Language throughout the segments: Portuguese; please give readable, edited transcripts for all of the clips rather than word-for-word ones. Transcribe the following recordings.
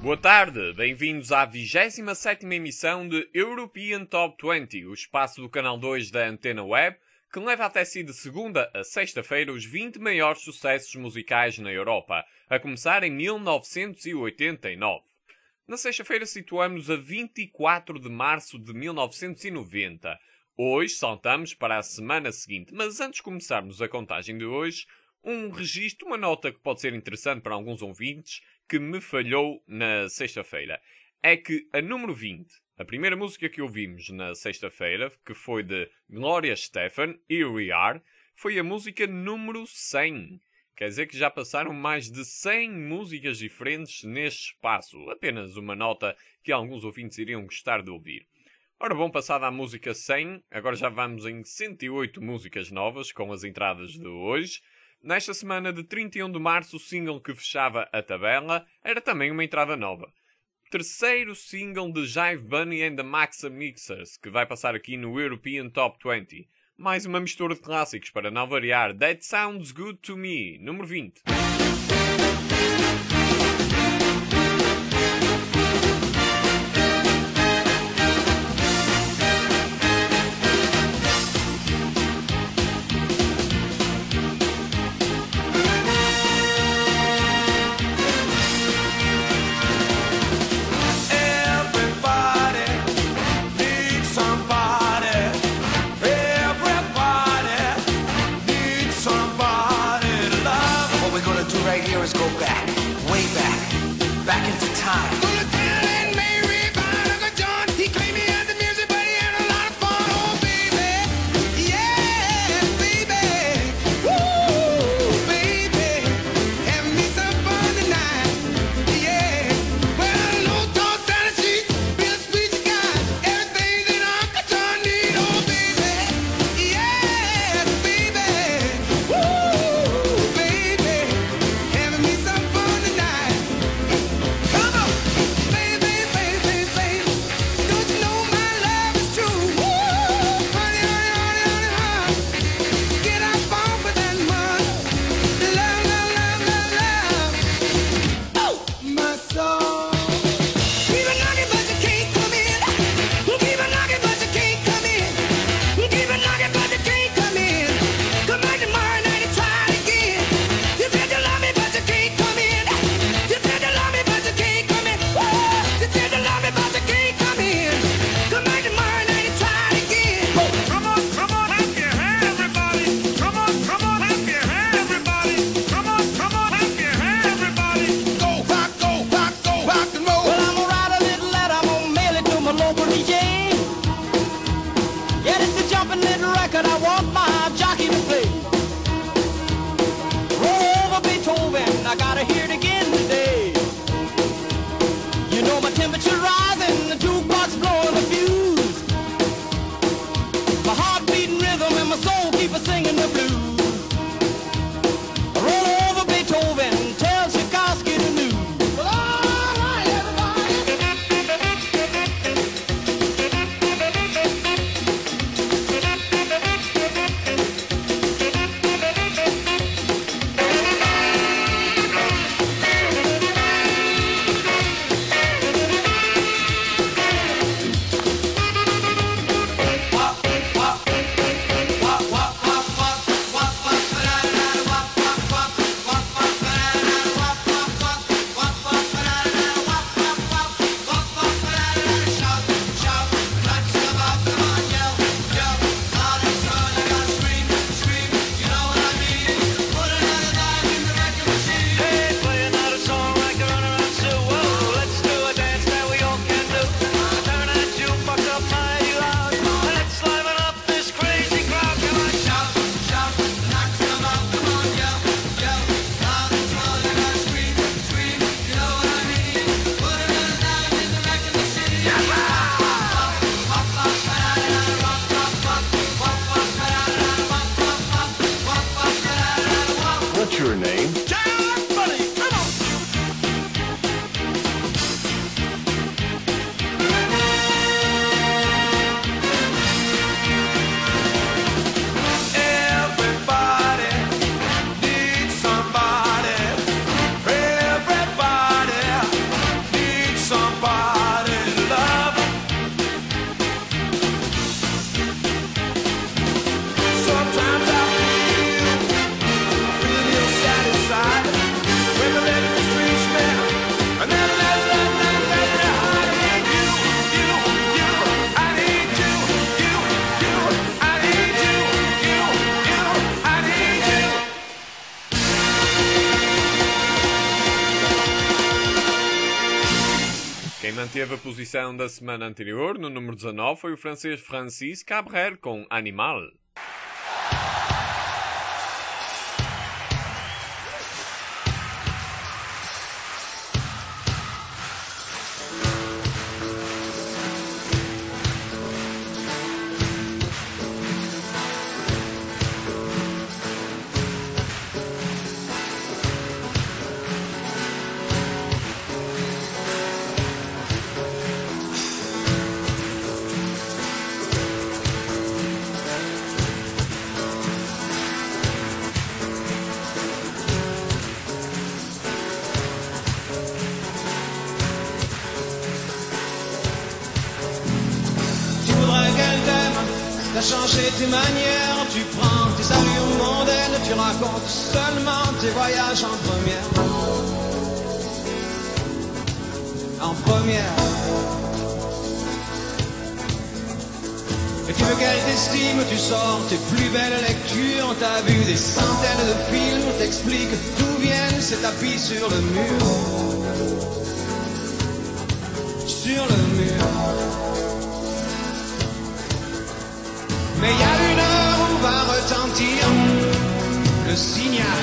Boa tarde, bem-vindos à 27ª emissão de European Top 20, o espaço do canal 2 da Antena Web, que leva até si de segunda a sexta-feira os 20 maiores sucessos musicais na Europa, a começar em 1989. Na sexta-feira situamos-nos a 24 de março de 1990. Hoje saltamos para a semana seguinte, mas antes de começarmos a contagem de hoje, um registro, uma nota que pode ser interessante para alguns ouvintes, que me falhou na sexta-feira. É que a número 20, a primeira música que ouvimos na sexta-feira, que foi de Gloria Estefan, Here We Are, foi a música número 100. Quer dizer que já passaram mais de 100 músicas diferentes neste espaço. Apenas uma nota que alguns ouvintes iriam gostar de ouvir. Ora bom, passada a música 100, agora já vamos em 108 músicas novas com as entradas de hoje. Nesta semana de 31 de março, o single que fechava a tabela era também uma entrada nova. Terceiro single de Jive Bunny and the Maxa Mixers, que vai passar aqui no European Top 20. Mais uma mistura de clássicos para não variar. That Sounds Good to Me, número 20. Back into time. manteve a posição da semana anterior. No número 19 foi o francês Francis Cabrel com Animal. T'as changé tes manières, tu prends tes allures mondaines, tu racontes seulement tes voyages en première. En première. Et tu veux qu'elle t'estime, tu sors tes plus belles lectures, t'as vu des centaines de films, t'expliques d'où viennent ces tapis sur le mur. Sur le mur. Mais y a une heure où va retentir le signal.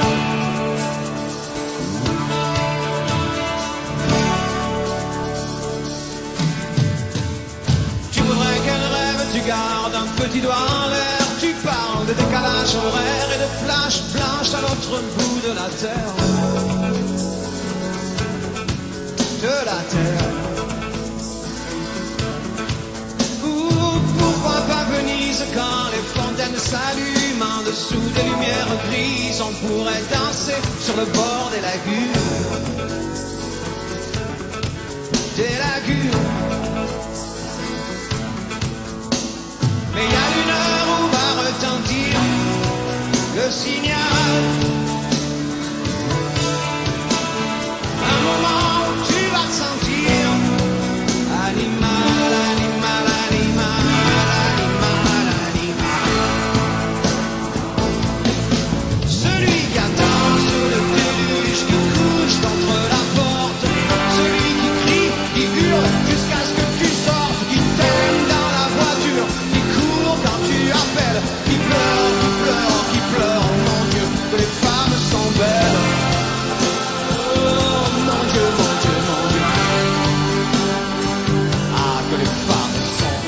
Tu voudrais qu'elle rêve, tu gardes un petit doigt en l'air. Tu parles de décalage horaire et de flashs blanches à l'autre bout de la terre. De la terre. Pourquoi pas Venise quand les fontaines s'allument en dessous des lumières grises? On pourrait danser sur le bord des lagunes. Des lagunes. Mais il y a une heure où va retentir le signal. Un moment où tu vas te sentir animal, animal, animal. Jusqu'à ce que tu sortes, qui t'aime dans la voiture, qui court quand tu appelles, qui pleure, mon Dieu, que les femmes sont belles. Oh mon Dieu, mon Dieu, mon Dieu. Ah, que les femmes sont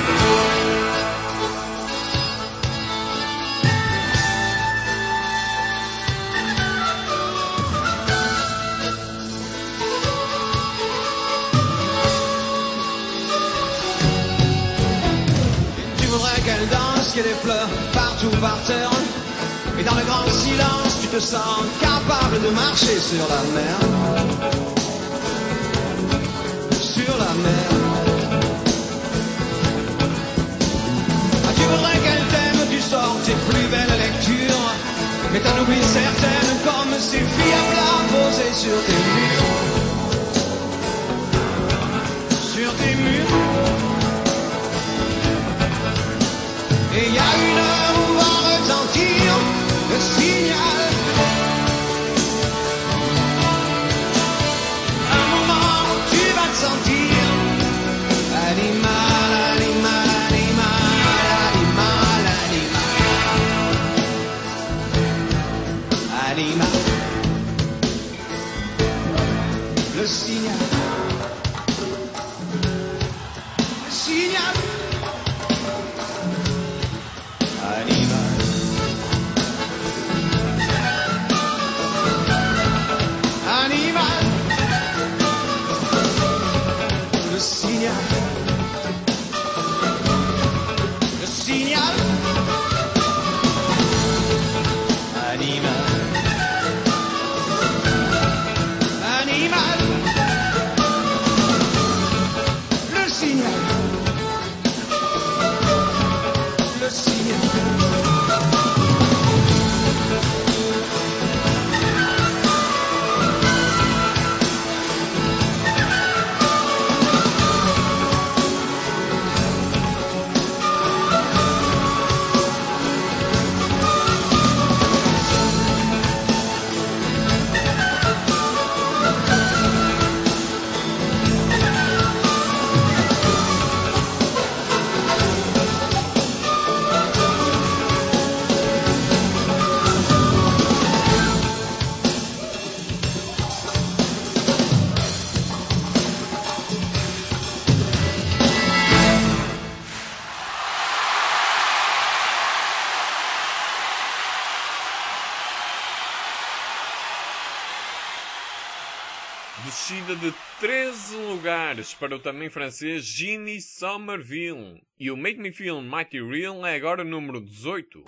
qu'elle danse, qu'il y ait des fleurs partout par terre. Et dans le grand silence, tu te sens capable de marcher sur la mer. Sur la mer. Ah, tu voudrais qu'elle t'aime, tu sors tes plus belles lectures. Mais t'en oublies certaines comme ces filles à plat posées sur tes murs. Sur tes murs. Et il y a une heure où va retentir le signal. Un moment où tu vas te sentir animal, animal, animal, animal, animal. Animal. Le signal. Le signal. Animal. descida de 13 lugares para o também francês Ginny Somerville. E o Make Me Feel Mighty Real é agora número 18.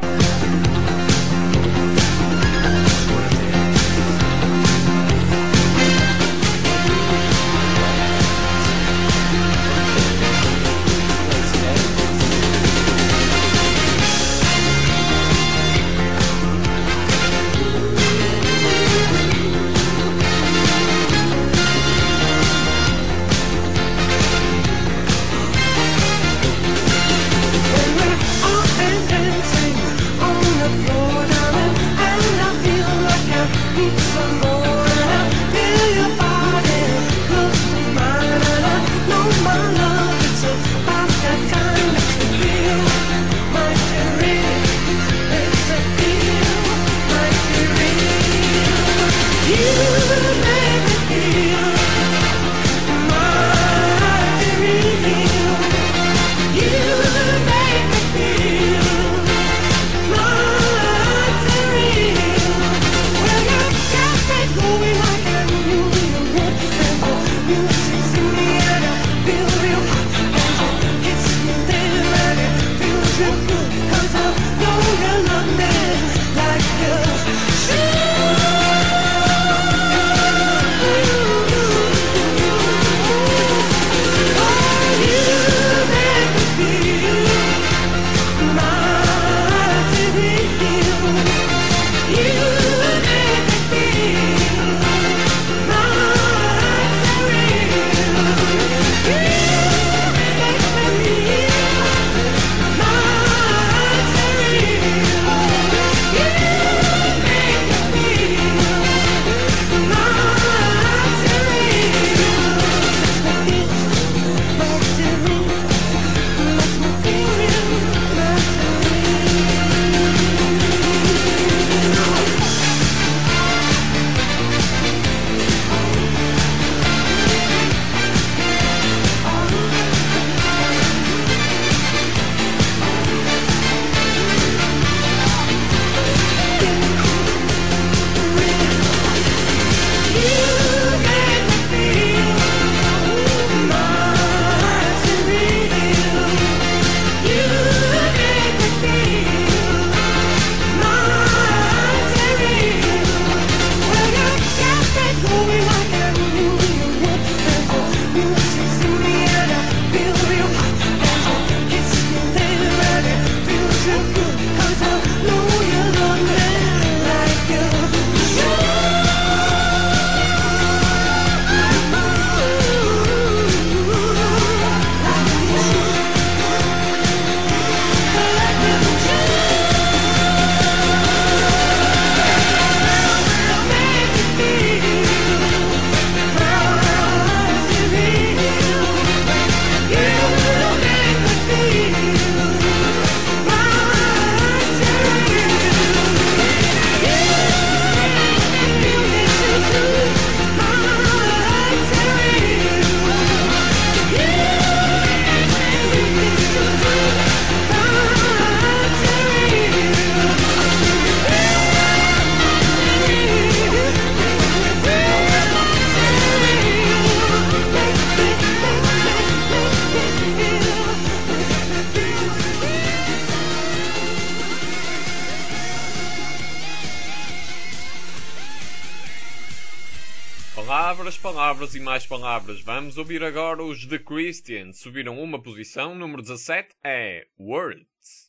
Palavras, palavras e mais palavras. Vamos ouvir agora os The Christians. Subiram uma posição, número 17 é Words.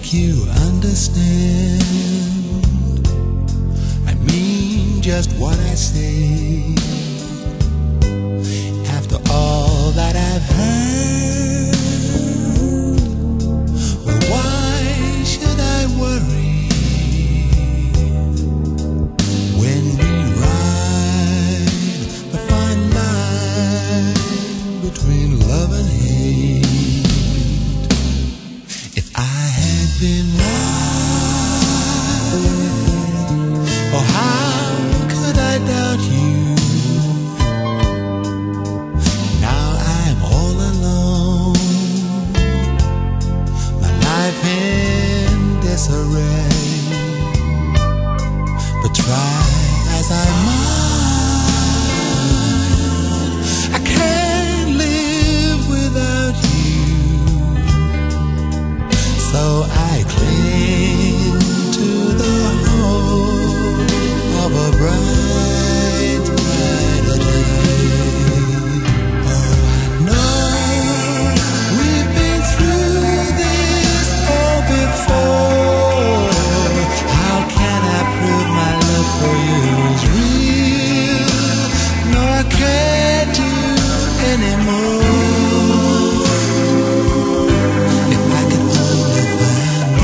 make you understand. I mean just what I say. After all that I've heard, well, why should I worry when we ride the fine line between love and hate? If I had been right, oh, how could I doubt you? Now I'm all alone, my life in disarray. But try as I might, I can't live without you. So I cling to the hope of a bright, brighter day. Oh, I know we've been through this all before. How can I prove my love for you is real? No, I can't do anymore. If I could only find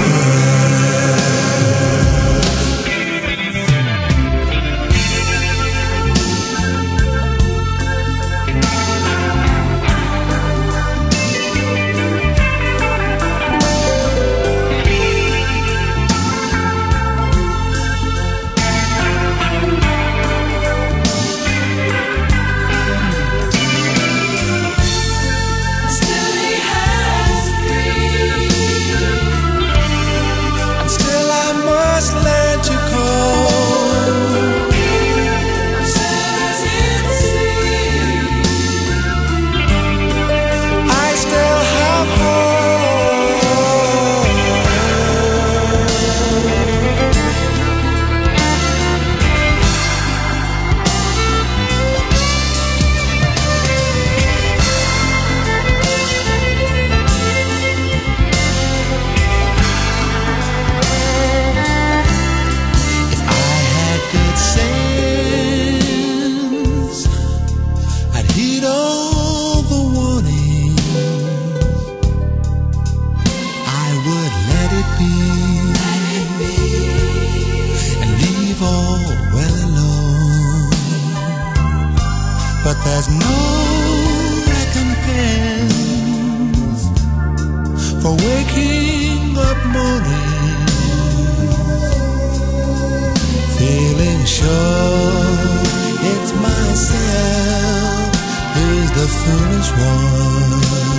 still I must learn to cope. I still have hope. If I had good sense, I'd heed all the warnings. I would let it be, and leave all well alone. But there's no recompense for waking up morning, feeling sure it's myself who's the foolish one.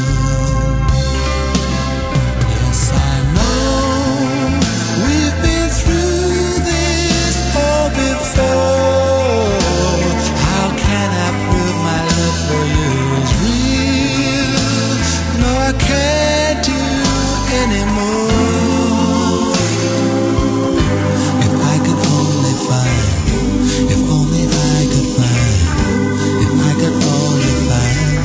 Yes, I know we've been through this all before. How can I prove my love for you is real? No, I can't do anymore. If I could only find, if only I could find, if I could only find.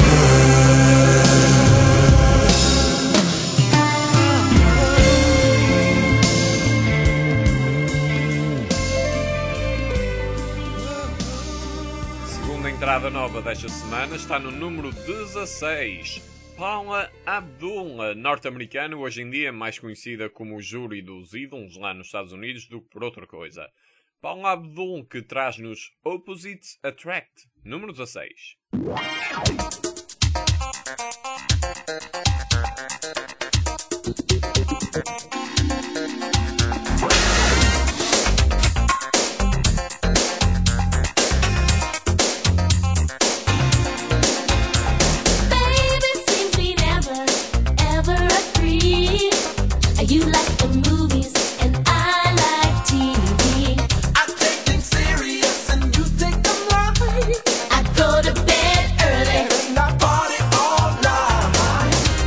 Segunda entrada nova desta semana está no número 16. Paula Abdul, a norte-americana, hoje em dia mais conhecida como o júri dos ídolos lá nos Estados Unidos do que por outra coisa. Paula Abdul, que traz-nos Opposites Attract, número 16. Baby, seems we never, ever agree. You like the movies and I like TV. I take things serious and you take them light. I go to bed early. And I party all night.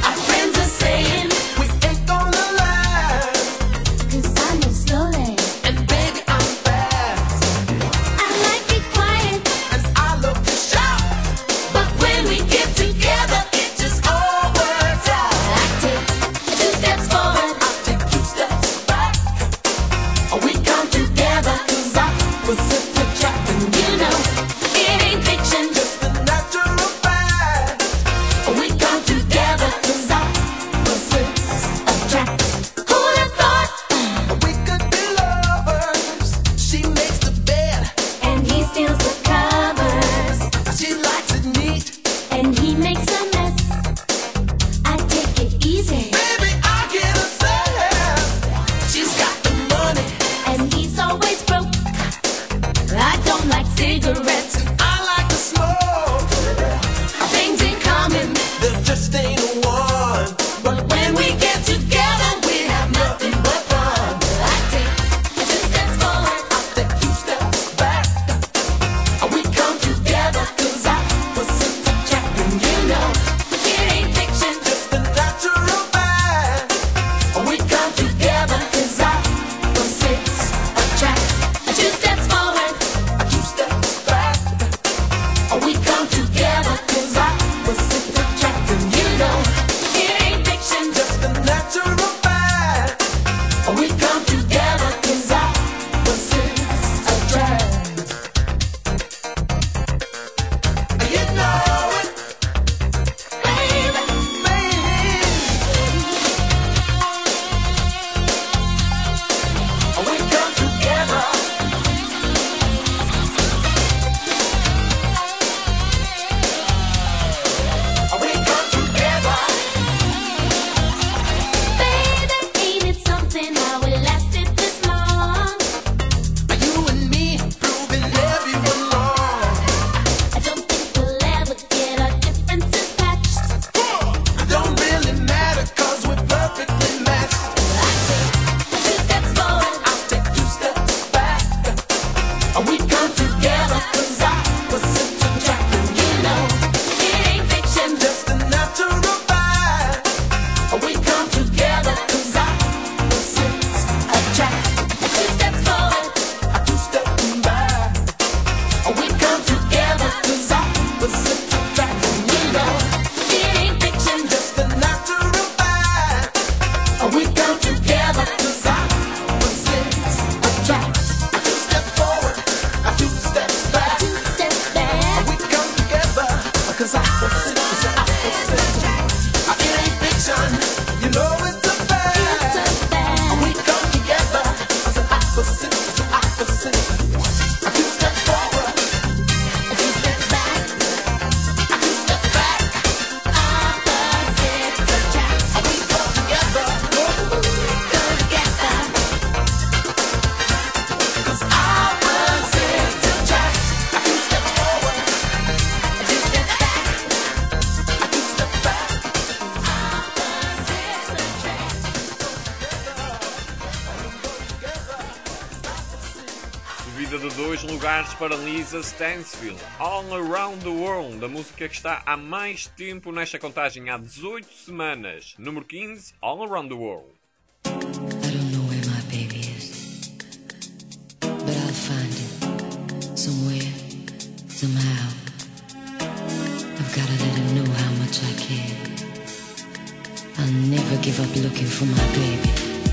opposites attract, and you know it ain't fiction, just a natural fact. We come together 'cause opposites attract. You know it, baby, baby. We come together. We come together. Baby, ain't it something how it lasted this long? You and me proving everyone wrong. I don't think we'll ever get our differences patched. Don't really matter 'cause we're perfectly matched. I take 2 steps forward, I'll take 2 steps back. We come together 'cause opposites attract, and you know it ain't fiction. just a natural fact. We come together 'cause opposites attract. 2 steps forward, 2 steps back. We come together 'cause opposites attract, and you know it ain't fiction. just a natural fact. We come together 'cause opposites attract. 2 steps forward, 2 steps back. 2 steps back, We come together 'cause opposites attract. It ain't fiction, you know it's a it's fact. a fact. We come together 'cause opposites. 2 steps forward, 2 steps back, 2 steps back. opposites attract. We come together. Go together, 'Cause opposites attract. 2 steps forward, 2 steps back, 2 steps back. opposites attract. Subida de 2 lugares para Lisa Stansfield, All Around the World, a música que está há mais tempo nesta contagem, há 18 semanas. Número 15, All Around the World. I don't know where my baby is, but I'll find him somewhere, somehow. I've gotta let him know how much I care. I'll never give up looking for my baby.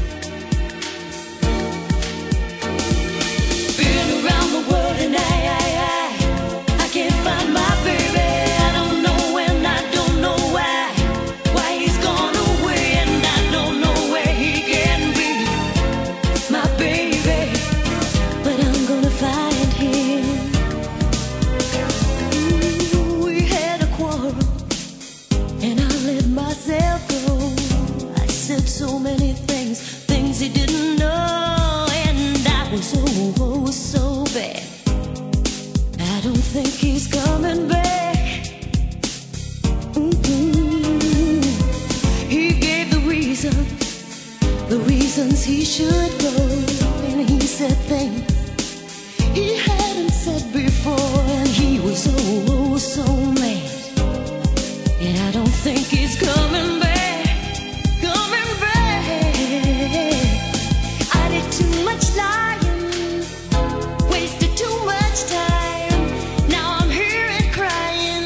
Been around the world and I can't find my baby. I don't know when, I don't know why he's gone away, and I don't know where he can be, my baby. But I'm gonna find him. Ooh, we had a quarrel, and I let myself go. I said so many things he didn't know, and I was so bad. I don't think he's coming back. He gave the reasons he should go, and he said things he hadn't said before, and he was so mad. And I don't think he's coming back, coming back. I did too much lying, wasted too much time. Now I'm here and crying.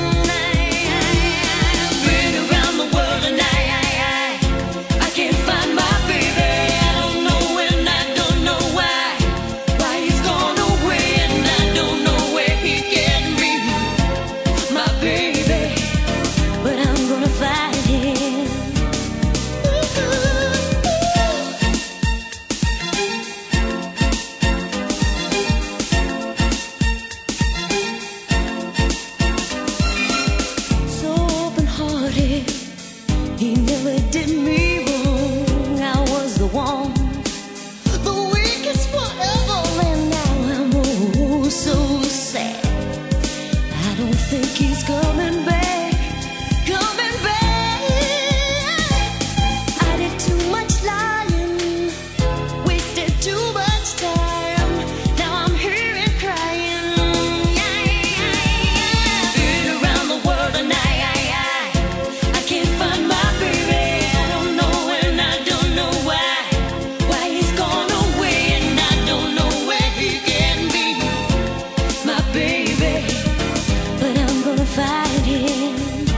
I've been around the world and I can't find my baby. I don't know when, I don't know why he's gone away, and I don't know where he can be, my baby. But I'm gonna find him. So open-hearted, he never did me wrong. I was the one, the weakest forever, and now I'm so sad. I don't think he's coming back, coming back. I did too much lying, wasted too much time. Now I'm here and crying. Been around the world and I can't find my baby. I don't know when, I don't know why he's gone away, and I don't know where he can be, my baby. But I'm gonna find him.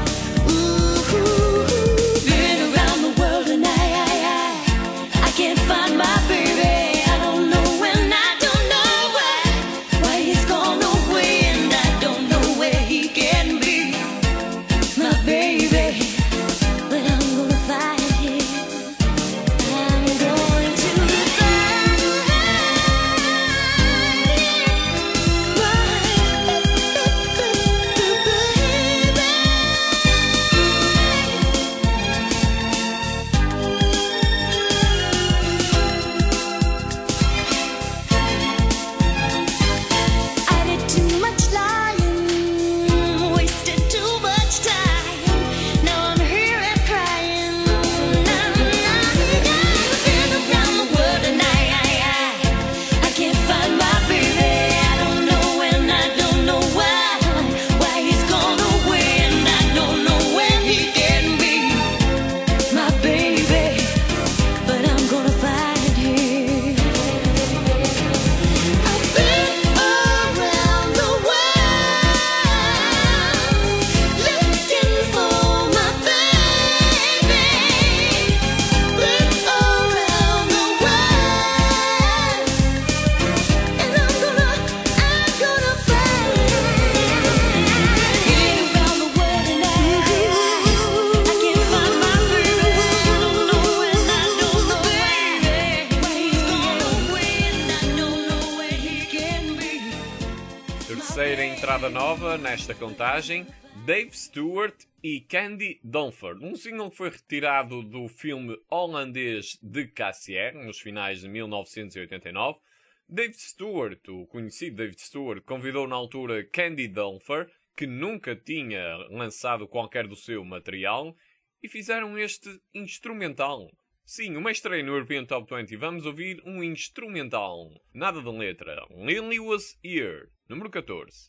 entrada nova nesta contagem, Dave Stewart e Candy Dulfer, um single que foi retirado do filme holandês de Cassier, nos finais de 1989. Dave Stewart, o conhecido Dave Stewart, convidou na altura Candy Dulfer, que nunca tinha lançado qualquer do seu material, e fizeram este instrumental. Sim, uma estreia no European Top 20. Vamos ouvir um instrumental. Nada de letra. Lily Was Here, número 14.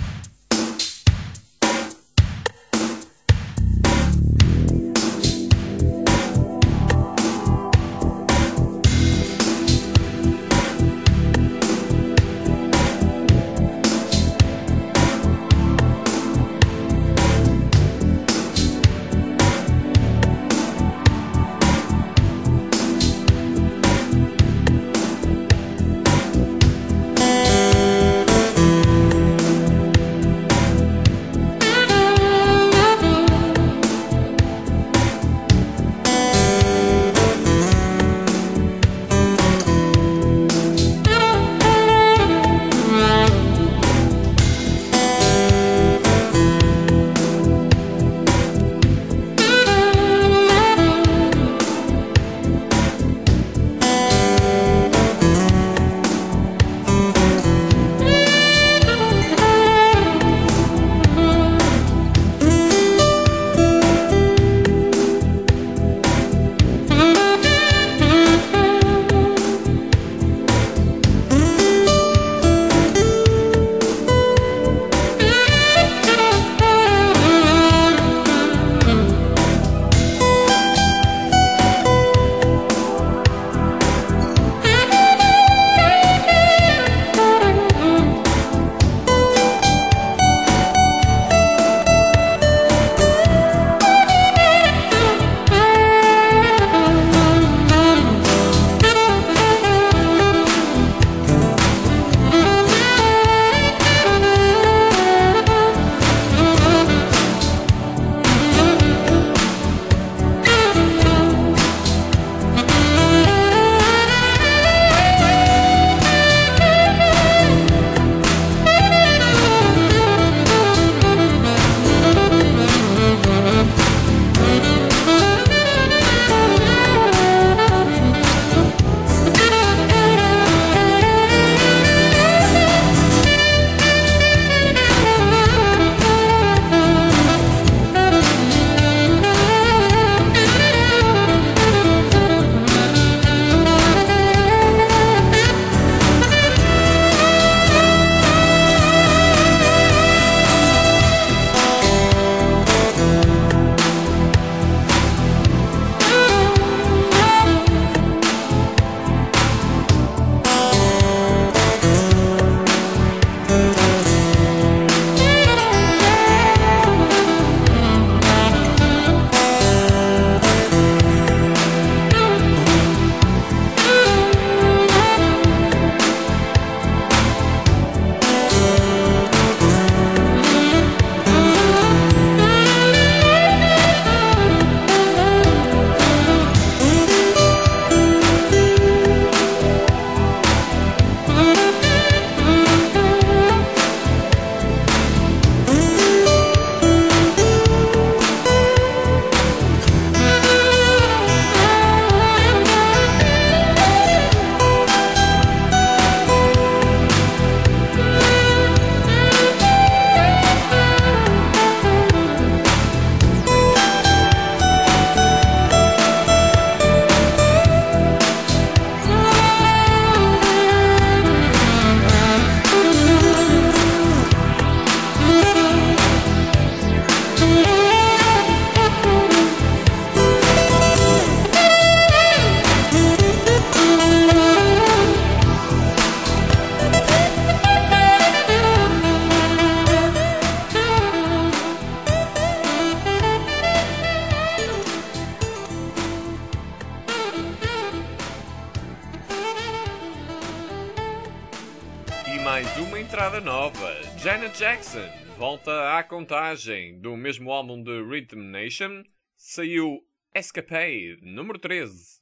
mais uma entrada nova. Janet Jackson volta à contagem. Do mesmo álbum de Rhythm Nation saiu Escapade, número 13.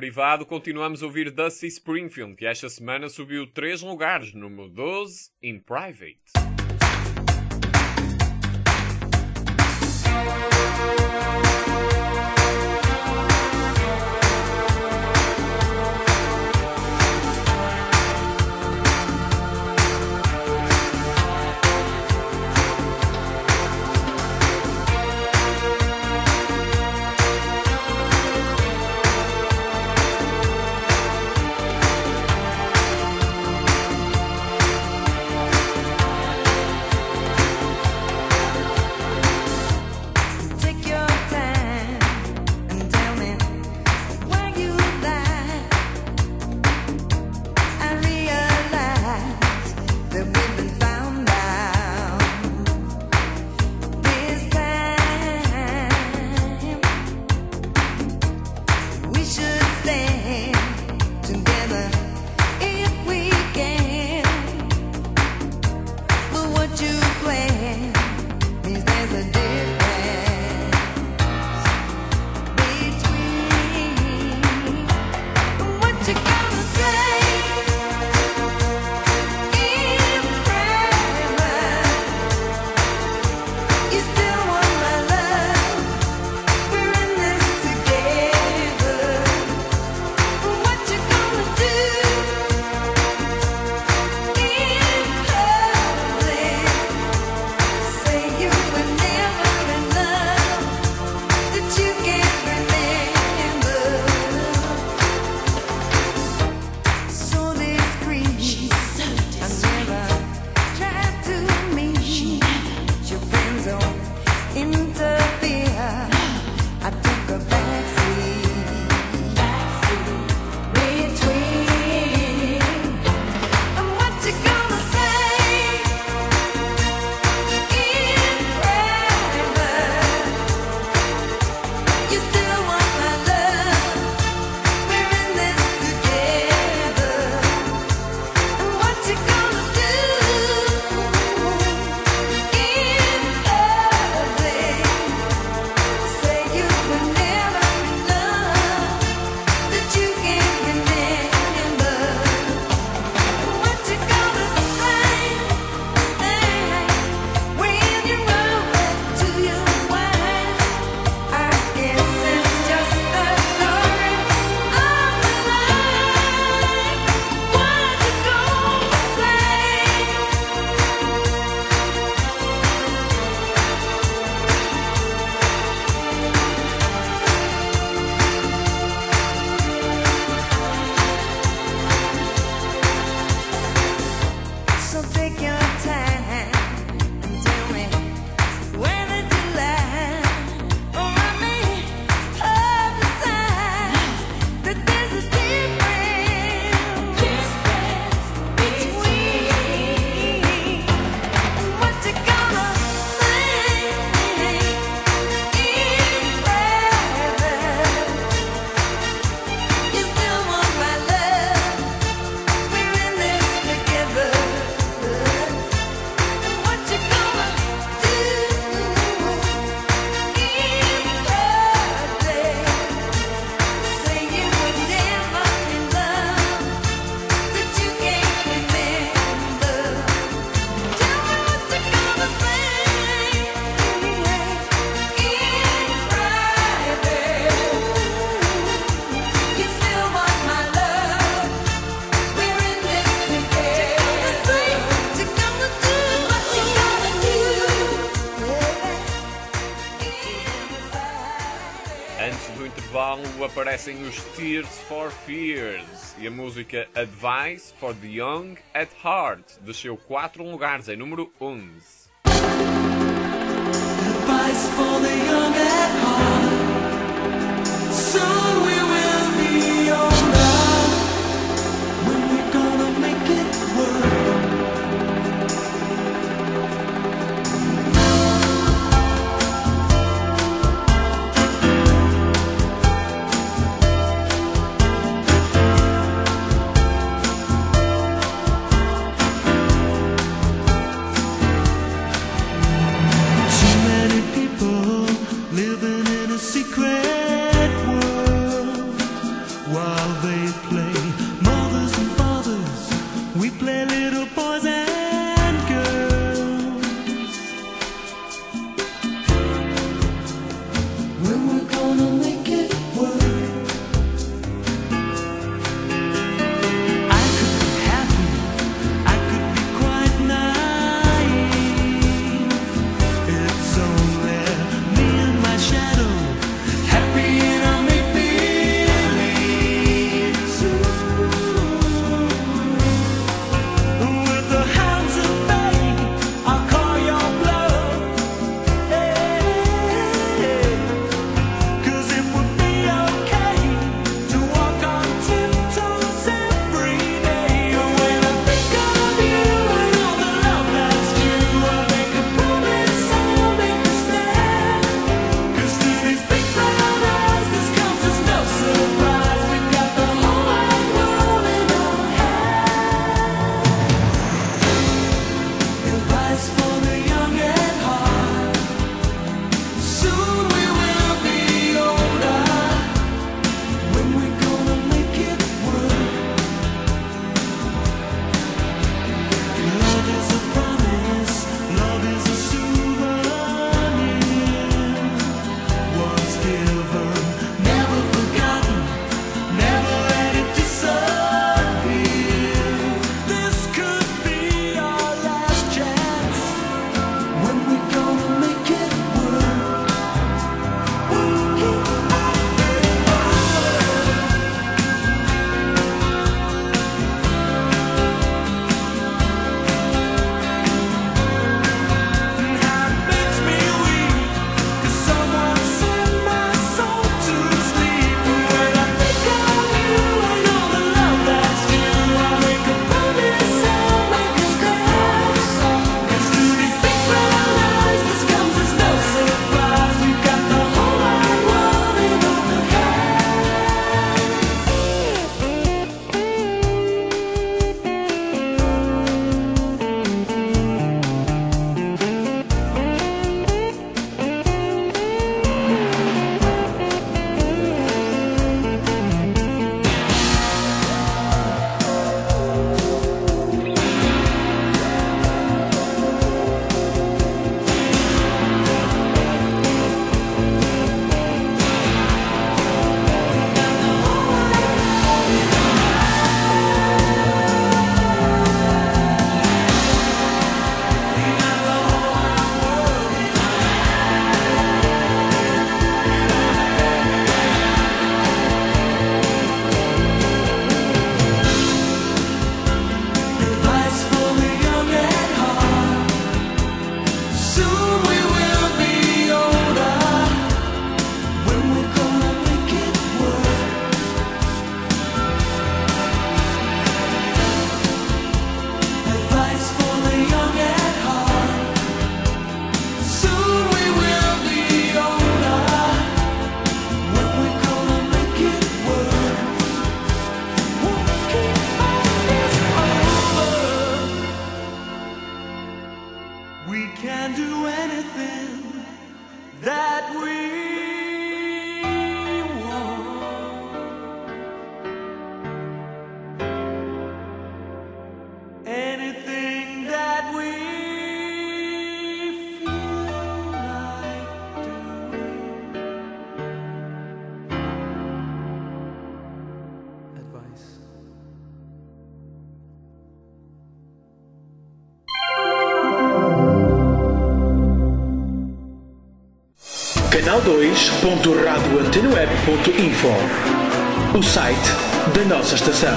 privado, continuamos a ouvir Dusty Springfield, que esta semana subiu 3 lugares, número 12, In Private. Take your time and tell me where you lie. I realize that we've been found out. This time we should stand together if we can. But what you plan means there's a difference between what you gonna say in private. You still want my love. We're in this together. What you gonna do in public? Say you were never in love, that you can't remember. So discreet, I never tried to meet. Your friends don't interfere. I took a backseat between. And what you gonna say in private? You still want my love. We're in this together. And what you gonna do in public? Say you were never in love, that you can't remember. What you gonna say when you run back to your wife? I guess it's just the story of my life. What you gonna say? So take your time and tell me where did you lie? Or I may publicize that there's a difference between what you gonna say in private. You still want my love. We're in this together. What you gonna do in public? Say you were never in love, that you can't remember. Tell me what you gonna say in private. You still want my love. We're in this together. What you gonna do? What you gonna do? Antes do intervalo aparecem os Tears for Fears e a música Advice for the Young at Heart desceu 4 lugares em número 11. Advice for the young at heart. Soon we will be older. When we're gonna make it work. that we want. Anything that we feel like doing. Advice. Canal2.radioantenaweb.info, o site da nossa estação.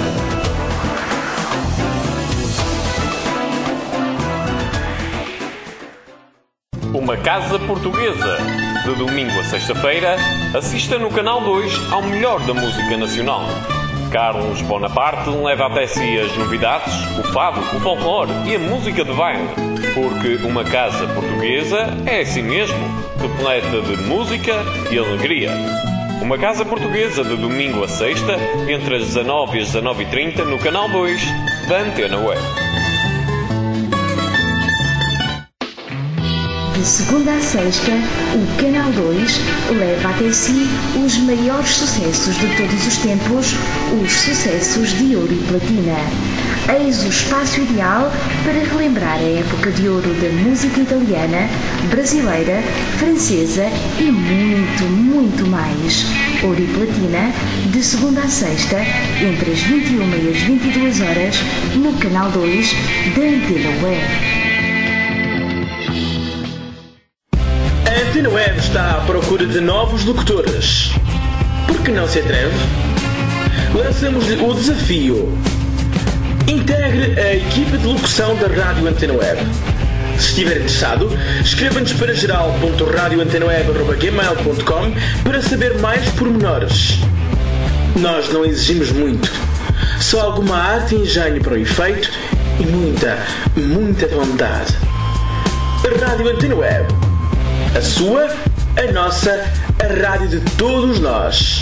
Uma Casa Portuguesa. De domingo a sexta-feira, assista no Canal 2 ao melhor da música nacional. Carlos Bonaparte leva até si as novidades, o fado, o folclore e a música de baile. Porque uma casa portuguesa é assim mesmo, repleta de música e alegria. Uma Casa Portuguesa de domingo a sexta, entre as 19 e as 19h30 no Canal 2 da Antena Web. De segunda a sexta, o Canal 2 leva até si os maiores sucessos de todos os tempos, os sucessos de ouro e platina. Eis o espaço ideal para relembrar a época de ouro da música italiana, brasileira, francesa e muito, muito mais. Ouro e platina, de segunda a sexta, entre as 21 e as 22 horas, no Canal 2 da Antena Web. A Antena Web está à procura de novos locutores. Por que não se atreve? Lançamos-lhe o desafio. Integre a equipa de locução da Rádio Antena Web. Se estiver interessado, escreva-nos para geral.radioantenaweb@gmail.com para saber mais pormenores. Nós não exigimos muito. Só alguma arte e engenho para o efeito e muita, muita vontade. A Rádio Antena Web. A sua, a nossa, a rádio de todos nós.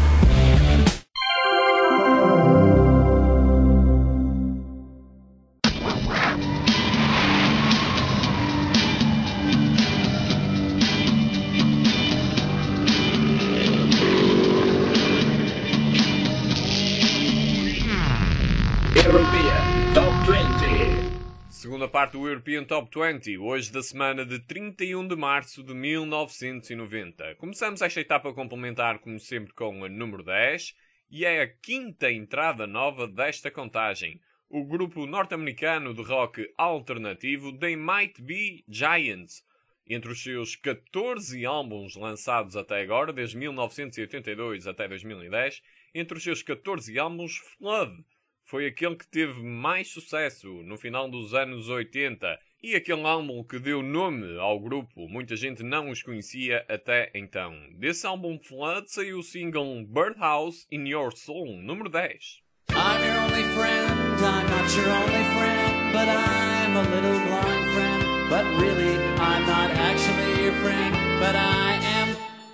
European Top 20. Segunda parte do European Top 20, hoje da semana de 31 de março de 1990. Começamos esta etapa complementar, como sempre, com a número 10, e é a quinta entrada nova desta contagem. O grupo norte-americano de rock alternativo They Might Be Giants. Entre os seus 14 álbuns lançados até agora, desde 1982 até 2010, entre os seus 14 álbuns, Flood foi aquele que teve mais sucesso no final dos anos 80 e aquele álbum que deu nome ao grupo. Muita gente não os conhecia até então. Desse álbum Flood saiu o single Birdhouse in Your Soul, número 10. I'm your only friend, I'm not your only friend, but I'm a little blind friend. But really, I'm not actually your friend, but I am.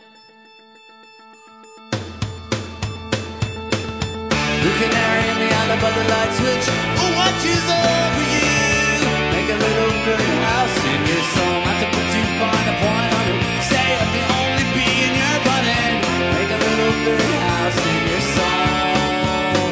The canary in the island by the light switch, who watches over you? Make a little birdhouse in your soul, not to put too fine a point on it. Say I'm the only bee in your bonnet. Make a little birdhouse in your soul.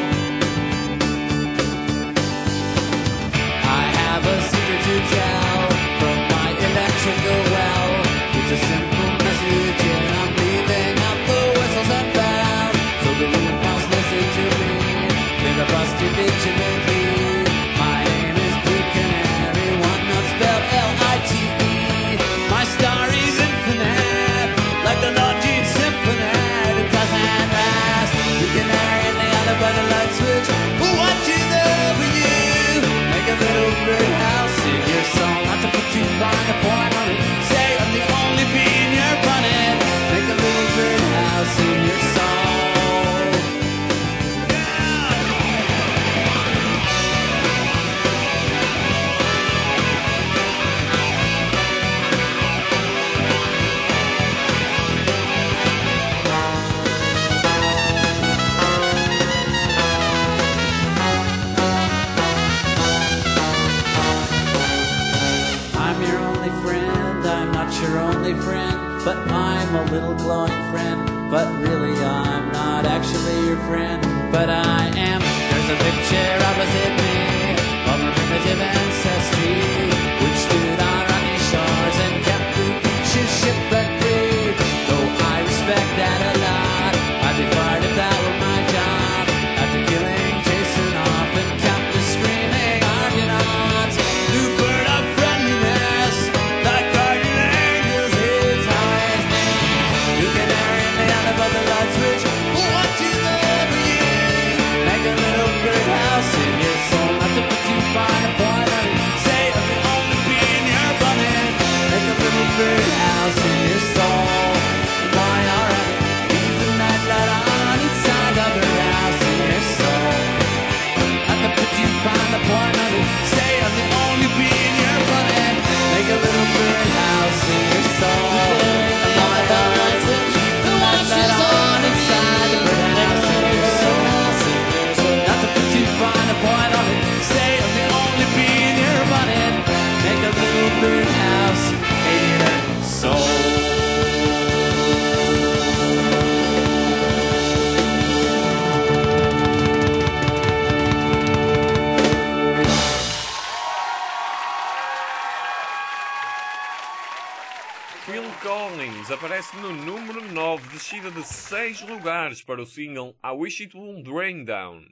I have a secret to tell from my electrical well. It's a simple message and I'm leaving out the whistles and bells. So the little mouse listen to me. Think of us too vigilantly. My name is Blue Canary, one not spelled L-I-T-E. My star is infinite, like the Lord Jean Symphony. It doesn't last. Blue Canary in the other by the light switch, who watches over you? Make a little birdhouse in your soul, not to put too fine a point on it. Say I'm the only bee in your bonnet. Make a little birdhouse in your soul. I'm a little glowing friend, but really I'm not actually your friend, but I am. There's a picture opposite me of a primitive ancestry, which stood on rocky shores and kept the beaches shipwreck free. Though I respect that a lot, I'd be fired if that were my job. After killing Jason off and countless screaming Argonauts, new bird of friendliness, like guardian angels, its highest name. You can marry me out above the light switch, watch you every year. Make a little birdhouse in your soul, not to put too fine a point on it. Say I'm the only bee in your bunny. Make a little birdhouse in your soul. Why are bees and nightlight on each side of the house in your soul? Not to put too fine a point on it. Say I'm the only bee in your bunny. Make a little birdhouse in your soul. Why are keep the nightlight on inside the birdhouse in your soul? Not to put too fine a point on it. Say I'm the only bee in your bunny. Make a little birdhouse in your soul. Phil Collins aparece no número 9, descida de 6 lugares para o single I Wish It Would Rain Down.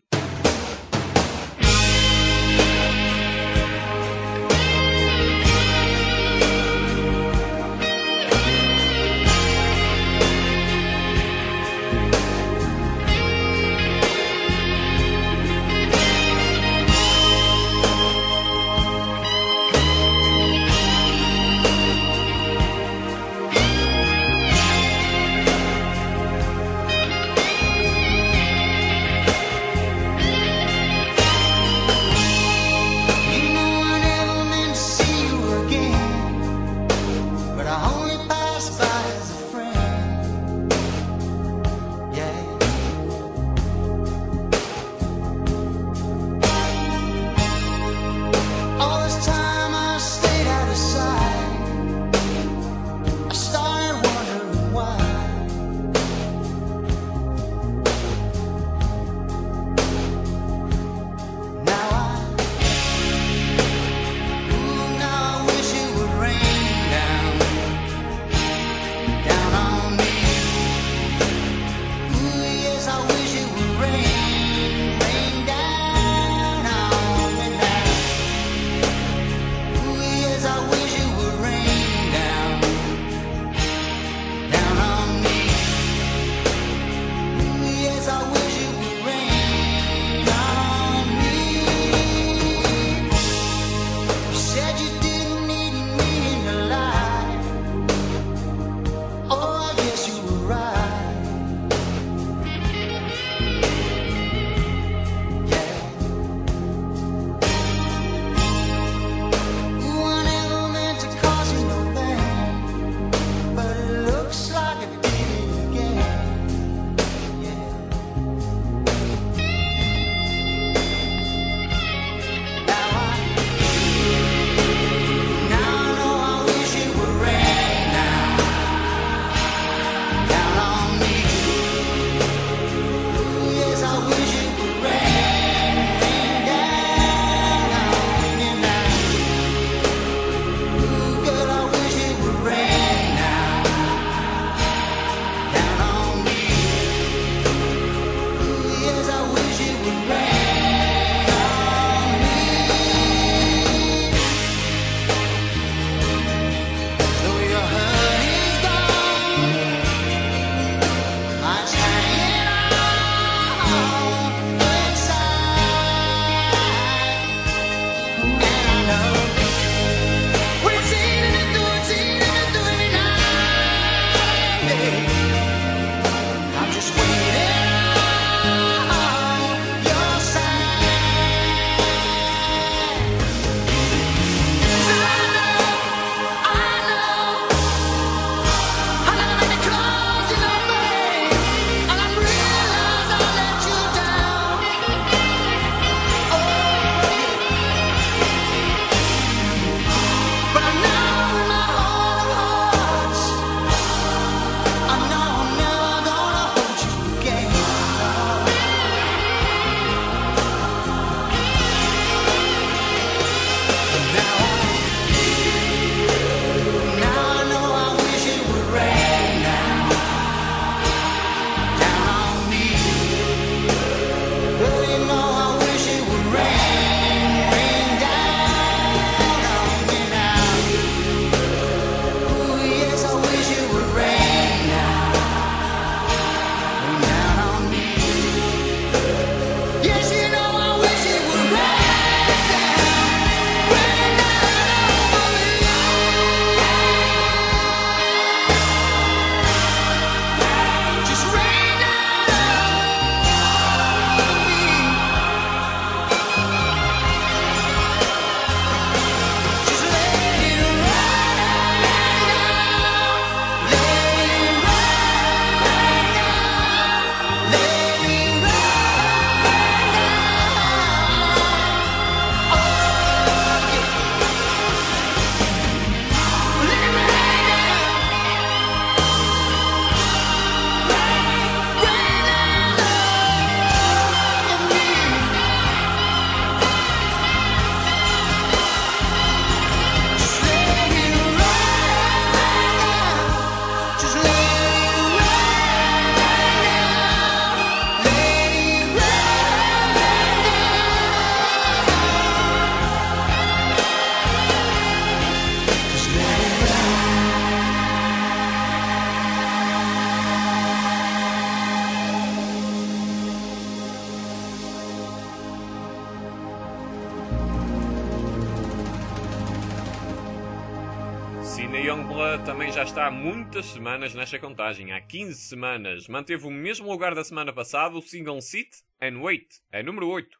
Youngblood também já está há muitas semanas nesta contagem, há 15 semanas. Manteve o mesmo lugar da semana passada, o single Sit and Wait, é número 8.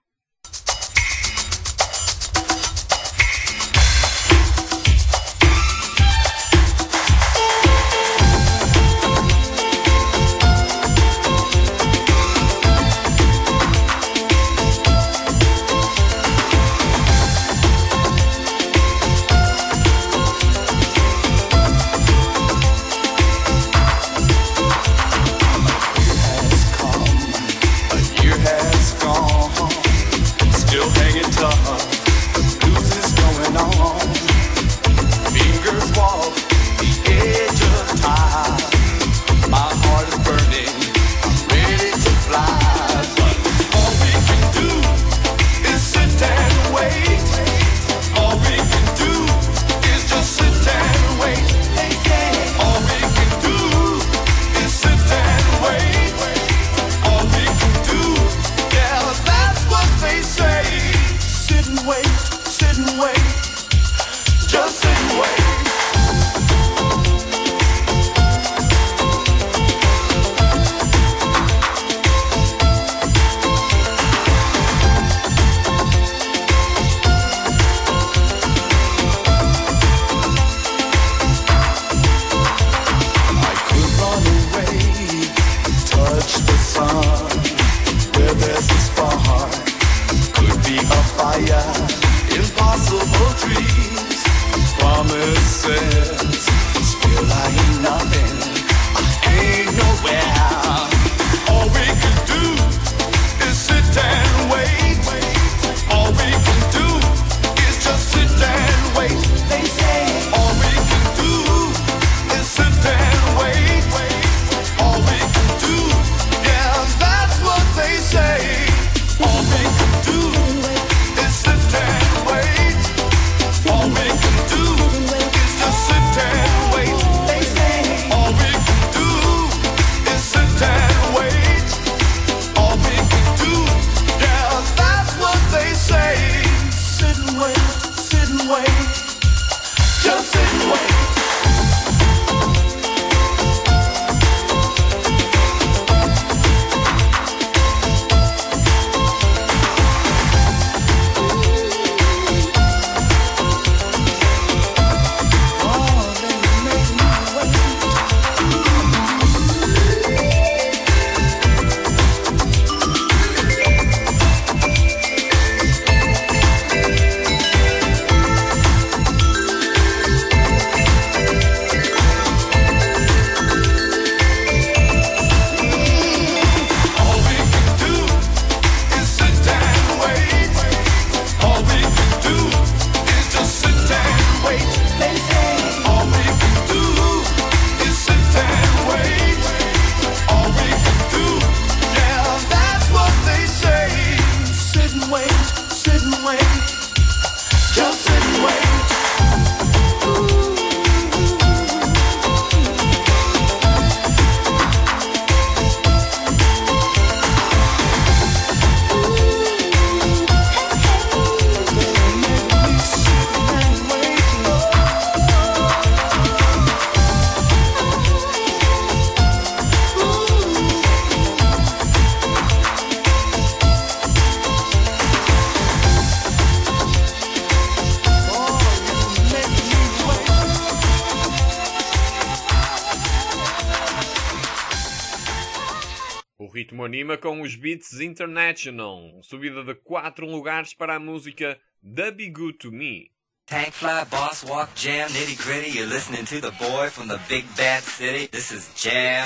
ritmo anima com os Beats International, subida de 4 lugares para a música The Be Good To Me. Tank fly, boss walk, jam, nitty gritty. You're listening to the boy from the big bad city. This is Jam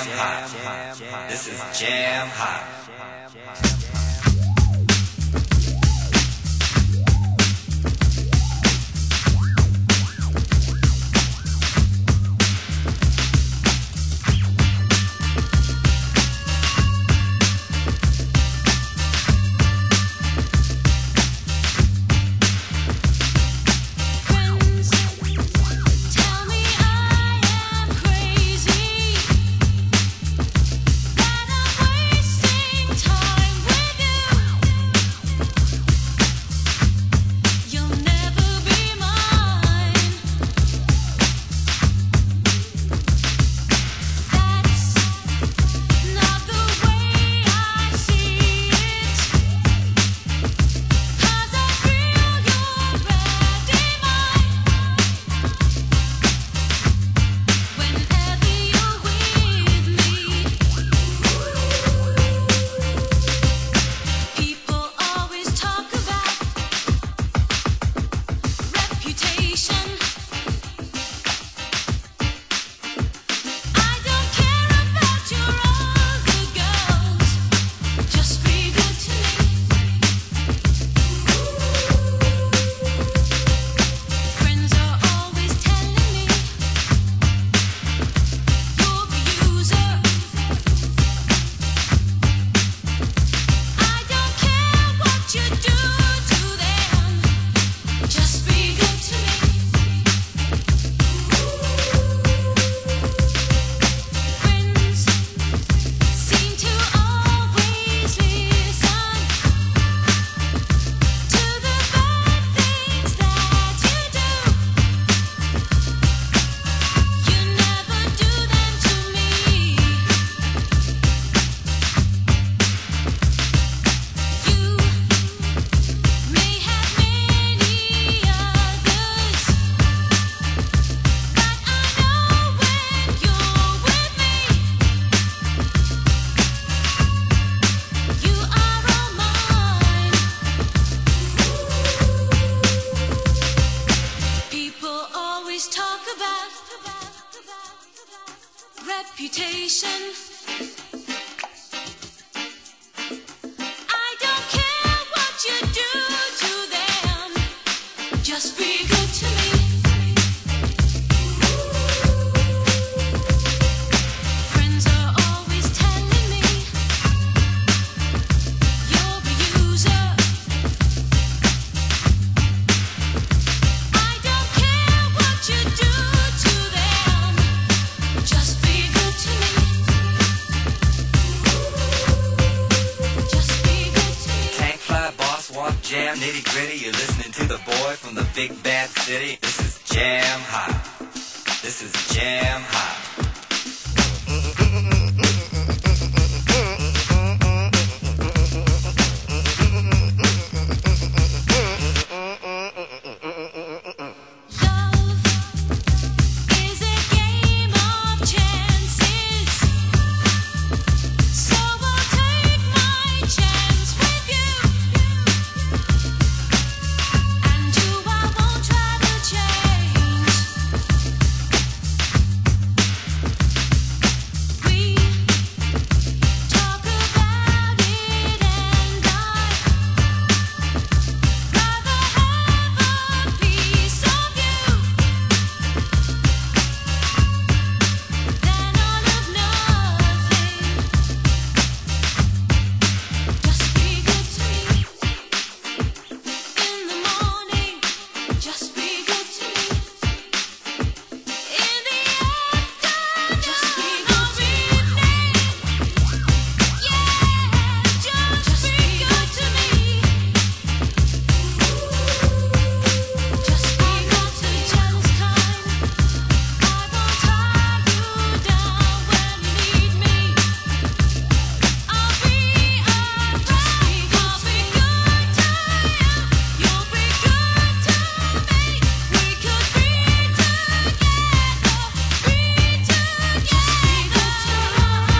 Hot. This is Jam Hot. Tell me I am crazy, that I'm wasting time with station. I don't care what you do to them, just be good to me. Friends are always telling me you're a user. I don't care what you do to them, just be good to me. Just be good to me. Tank fly, boss walk, jam, nitty gritty. You're listening to the boy from the big bad city. This is Jam Hot. This is Jam Hot. Love is a game of chances, so I'll take my chance with you. And you, I won't try to change. We talk about it, and I'd rather have a piece of you than all of nothing. Just be good to me. In the morning, just be good to me. In the afternoon, just be good to me. Yeah, just be good to me. Just be good to jealous time. I won't tie you down when you need me. I'll be around. I'll be good to you. You'll be good to me. We could be together. Just be good to me.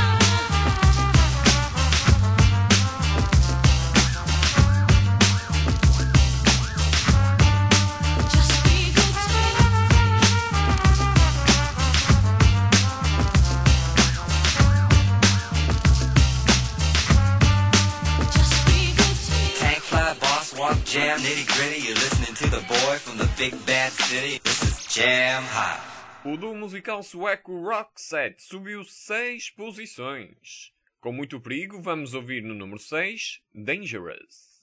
Just be good to me. Just be good to me. Tank fly, boss walk, jam, nitty gritty. You're listening to the boy from the big bad city. This is Jam Hot. O duo musical sueco Roxette subiu 6 posições. Com muito perigo, vamos ouvir no número 6, Dangerous.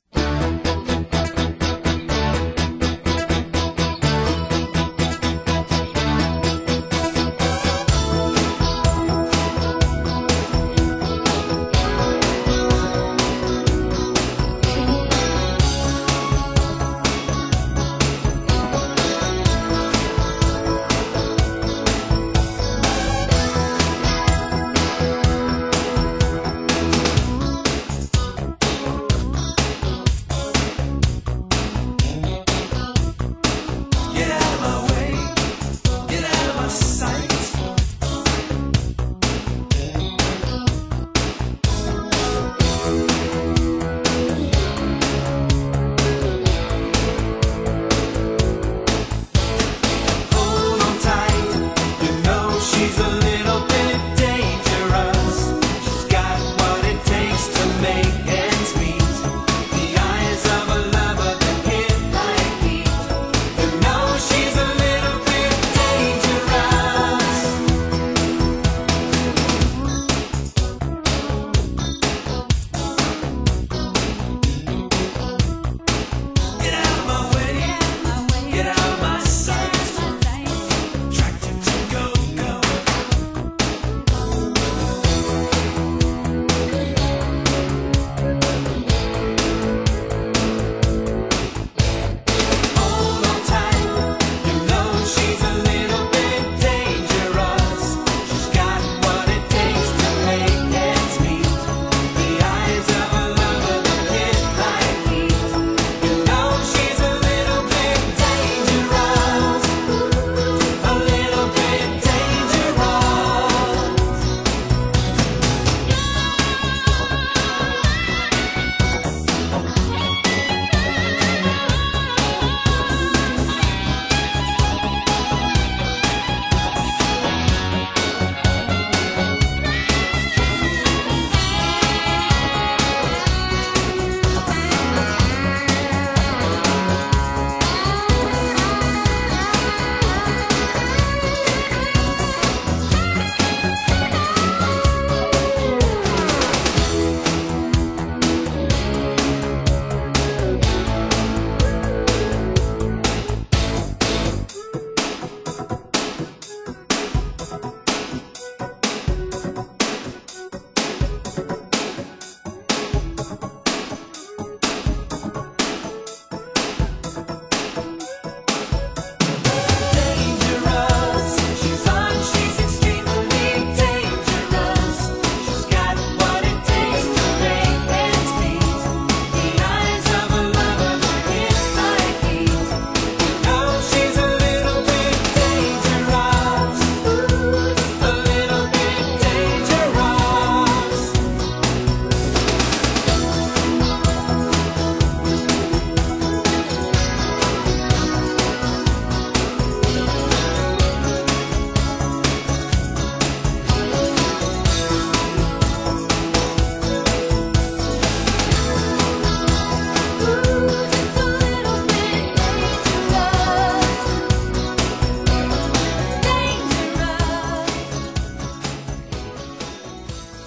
Just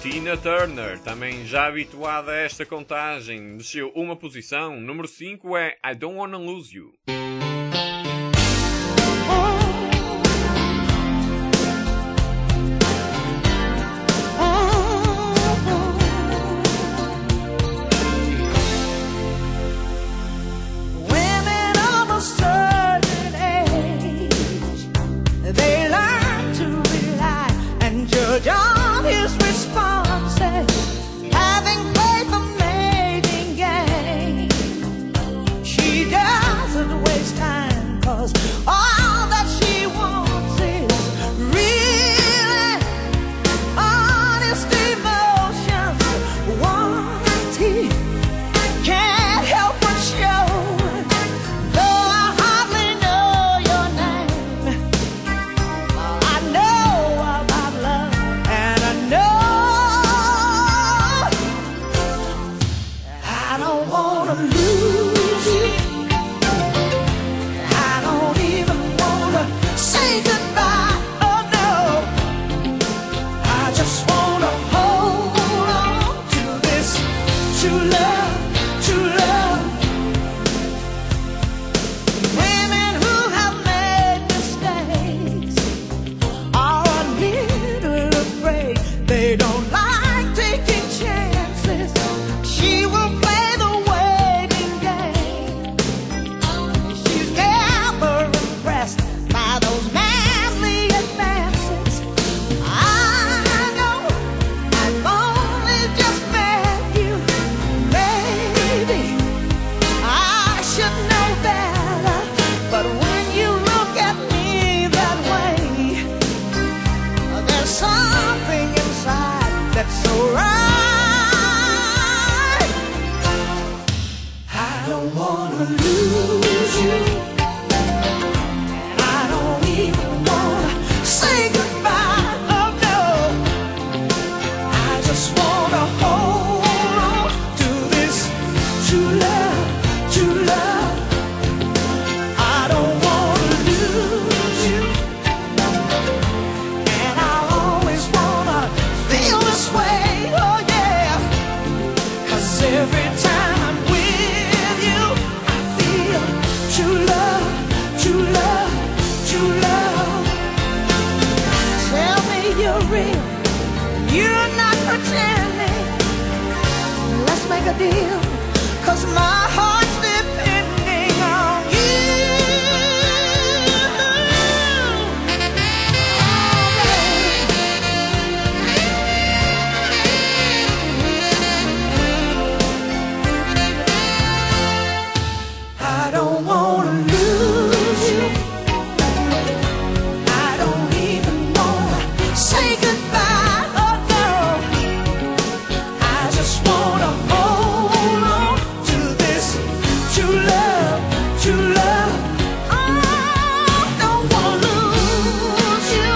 Tina Turner, também já habituada a esta contagem, desceu uma posição. Número 5 é I Don't Wanna Lose You. Women of a certain age, they learn to rely and judge on his responses, having faith a mating game. She doesn't waste time, 'cause all that she wants is really honest emotions. What he can't help but show. Though I hardly know your name, I know about love, and I know I don't wanna lose you. I don't even wanna say goodbye. Oh no, I just wanna hold on to this true love, true love. Women who have made mistakes are a little afraid. They don't like taking chances. She will play the waiting game. She's never impressed by those manly advances. I know I've only just met you, baby. I should know better, but when you look at me that way, there's something inside that's so right. I don't wanna lose you, and I don't even wanna say goodbye. Oh no, I just wanna hold on to this true love, true love. I don't wanna lose you, and I always wanna feel this way. Oh yeah, 'cause every time I'm with you, I feel true love, true love, true love. Tell me you're real, you're not pretending. Let's make a deal, 'cause my heart's depending on you. I don't wanna lose you. I don't even wanna say goodbye. Oh no, I just wanna hold on to this true love, true love. I don't wanna lose you,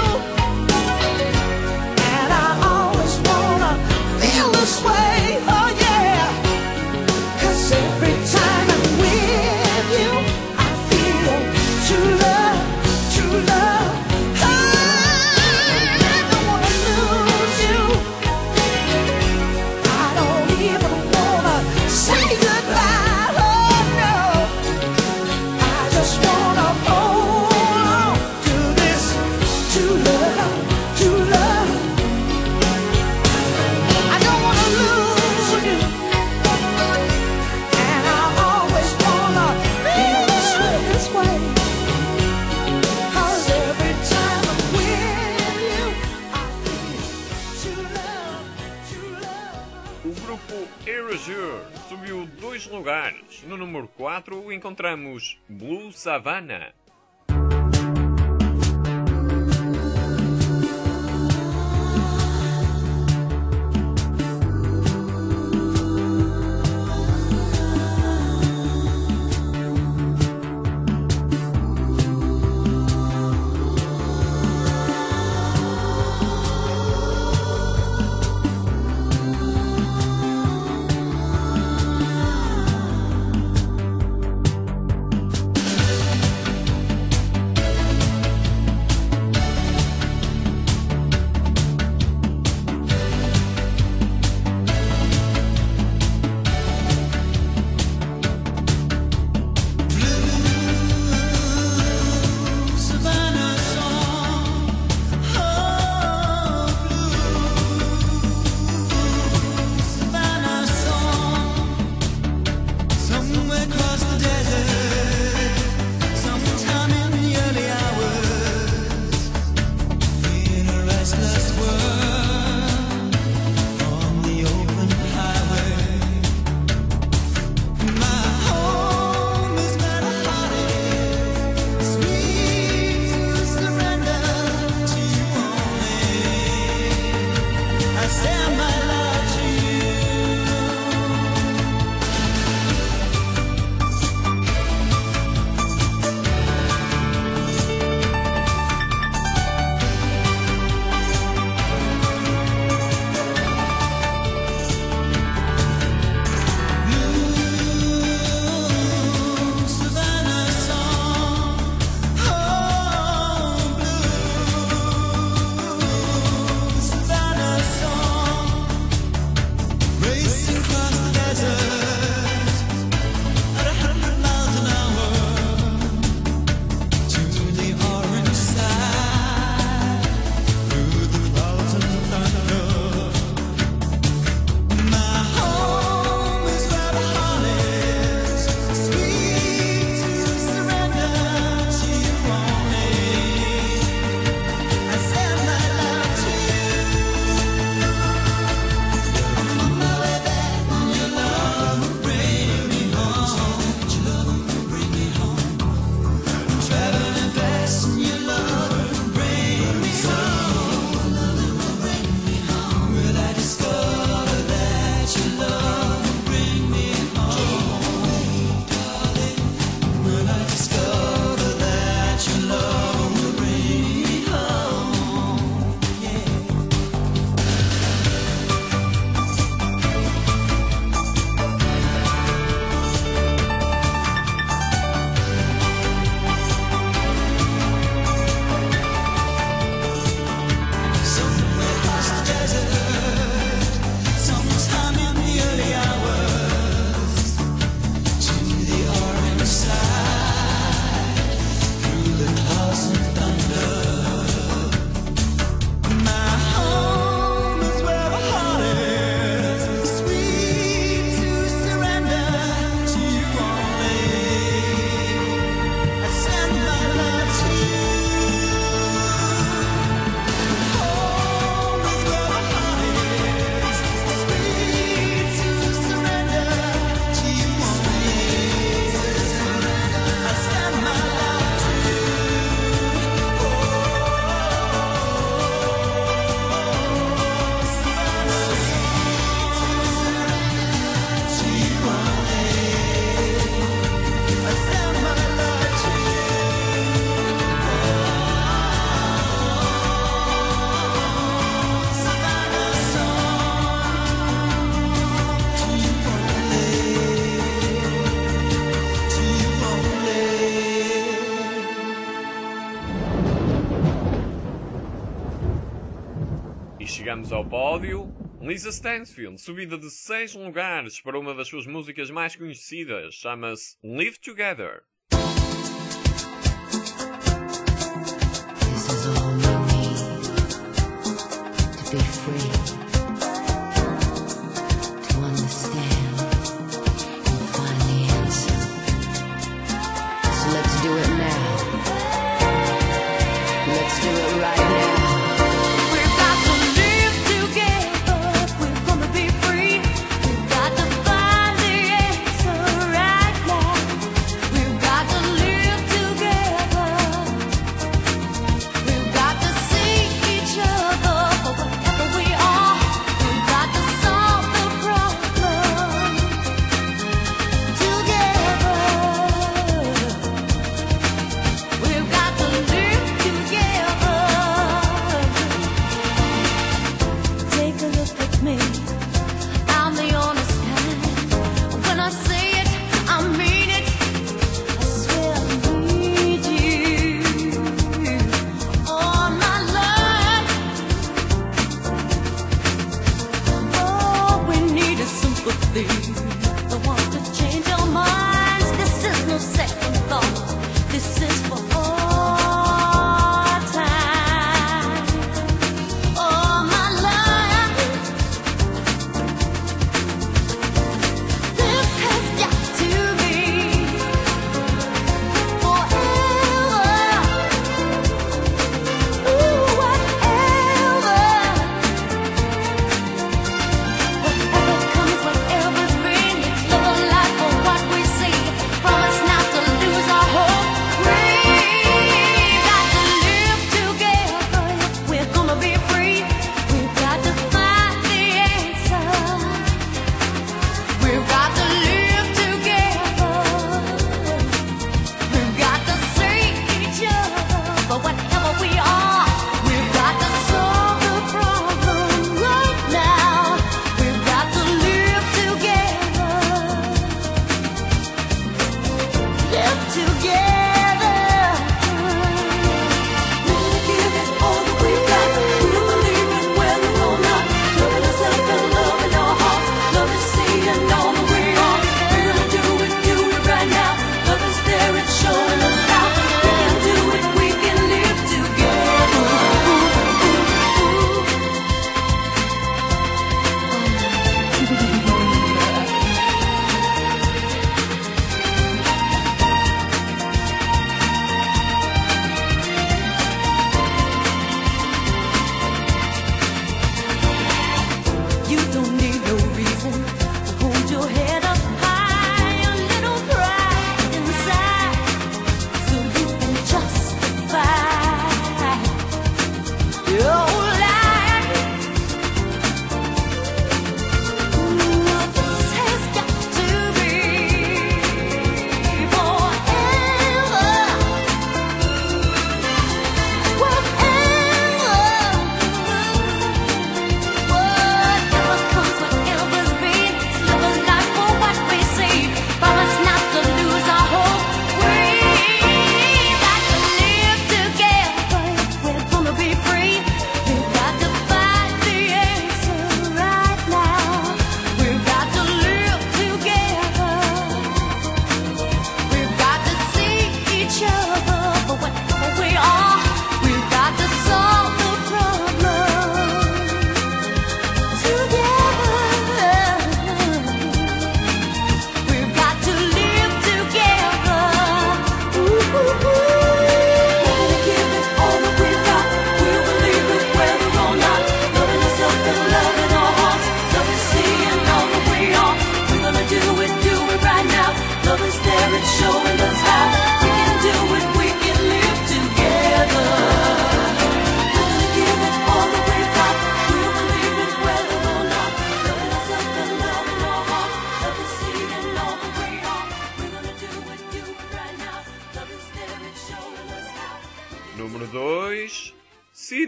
and I always wanna feel this way. Oh yeah, 'cause every time I'm with you, I feel true love, true love. I don't wanna lose you. I don't even wanna say goodbye. Oh no, I just wanna hold on to this true love, true love. I don't wanna lose you, and I always wanna feel this way. 'Cause every time I'm with you, I feel true love, true love. O grupo Erasure subiu 2 lugares. No número 4 encontramos Blue Savannah. send my love to you. Blue Savannah song, oh blue Savannah song, racing across the desert at 100 miles an hour to the orange side through the clouds and thunder. My home is where the heart is, sweet to surrender to you only. I send my love to you. On my way back, your love will bring me home. Your love will bring me home. Traveling fast, and your love will bring me home. Will I discover that your love will bring me home, darling? Will I discover that your love will bring me home? Yeah. Somewhere across the desert, sometime in the early hours, to the orange side, through the clouds and thunder. My home is where the heart is, sweet to surrender to you only. I send my love to you. Home is where the heart is, sweet to surrender to you only. I send my love to you. To you only. I send my love to Savannah song, to you only, to you only. E chegamos ao pódio. Lisa Stansfield, subida de 6 lugares para uma das suas músicas mais conhecidas, chama-se Live Together. This is all we need to be free, to understand and find the answer. So let's do it now. Let's do it right now. We've got to live together if we're gonna be free. We've got to find the answer right now. We've got to live together. We've got to see each other for whatever we are. We've got to solve the problem together. We've got to live together. Take a look at me. I'm the honest kind. When I say it, I mean it. I swear I need you. All my life. All we need is sympathy. I want to change our minds. This is no second thought. This is for all time. All my life,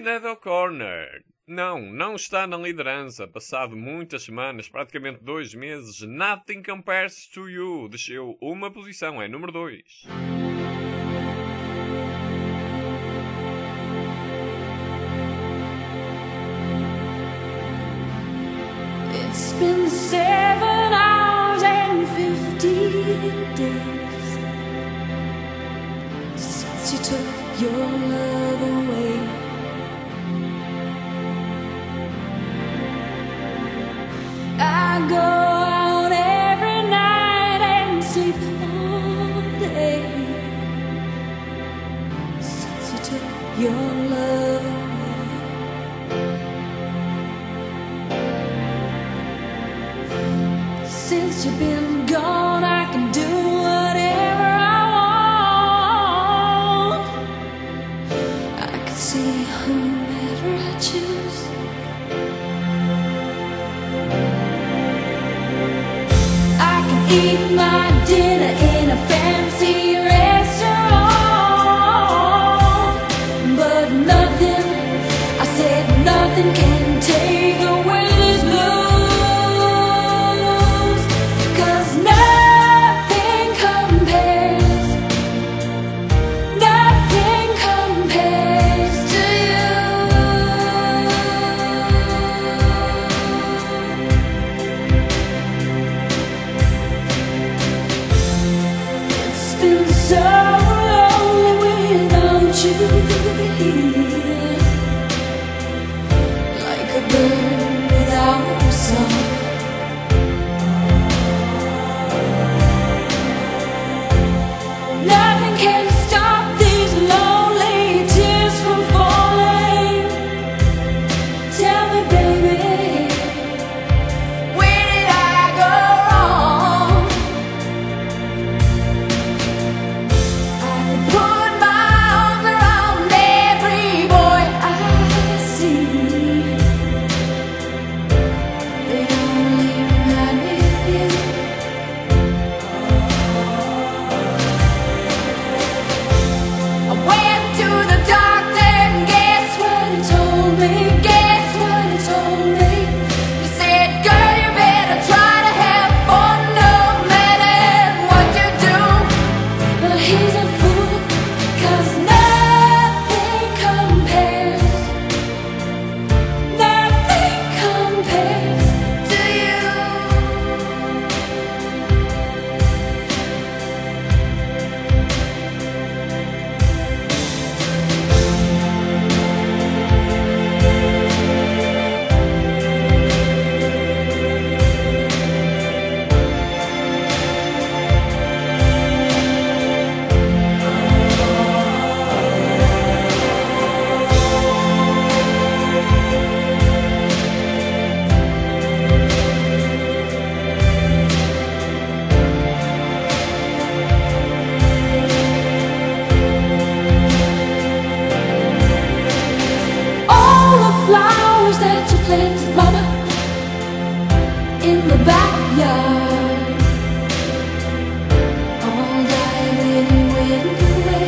Sinead O'Connor. Não está na liderança. Passado muitas semanas, praticamente 2 meses, Nothing Compares to You desceu uma posição, é número 2. It's been 7 hours and 15 days since you took your love away. I go out every night and sleep all day since you took your love away. Since you've been gone, I can do whatever I want. I can see whomever I choose. I can eat my dinner in a fancy restaurant, but nothing, I said nothing can take away this blues. 'Cause nothing compares to you. It's been so lonely without you here, like a bird without a song. Nothing can stop these lonely tears from falling. Tell me, baby, where did I go wrong? I could put my arms around every boy I see. They only remind me of you. I went to the doctor and guess what he told me? Guess what he told me? He said, girl, you better try to have fun no matter what you do. But he's a fool, 'cause nothing compares to you. All the flowers that you planted, mama, in the backyard, all died when you went away.